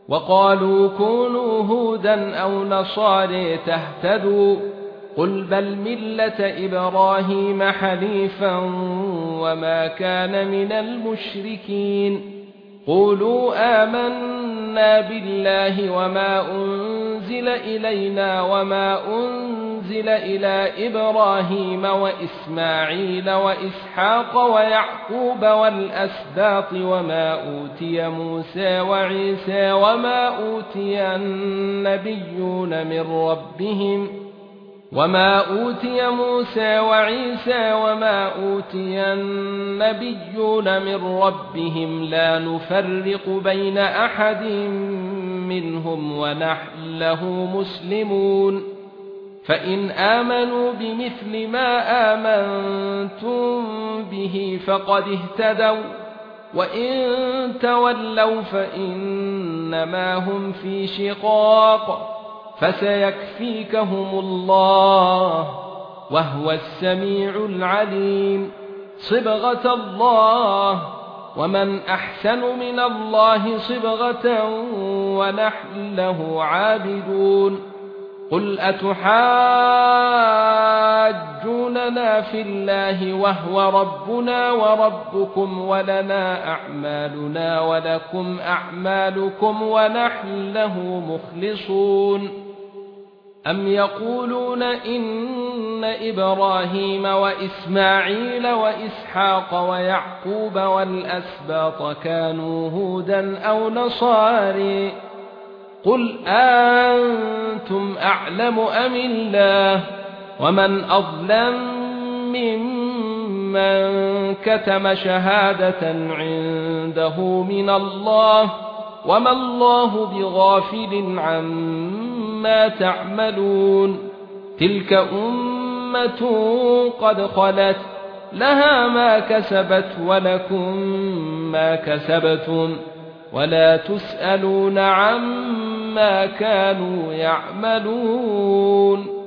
وقالوا كونوا هودا أو نصارى تهتدوا قل بل ملة إبراهيم حنيفا وما كان من المشركين قولوا آمنا بالله وما أنزل إلينا وما أنزل إلى إبراهيم وإسماعيل وإسحاق ويعقوب والأسباط وما أوتي موسى وعيسى وما أوتي النبيون من ربهم لا نفرق بين أحد منهم ونحن له مسلمون فإن آمنوا بمثل ما آمنتم به فقد اهتدوا وإن تولوا فإنما هم في شقاق فسيكفيكهم الله وهو السميع العليم صبغة الله ومن أحسن من الله صبغة ونحن له عابدون قل أتحاجوننا في الله وهو ربنا وربكم ولنا أعمالنا ولكم أعمالكم ونحن له مخلصون أم يقولون إن إبراهيم وإسماعيل وإسحاق ويعقوب والأسباط كانوا هودا أو نصارى قل أنتم أعلم أم الله ومن أظلم ممن كتم شهادة عنده من الله وما الله بغافل عما تعملون تلك أمة قد خلت لها ما كسبت ولكم ما كسبتم ولا تسألون عما كانوا يعملون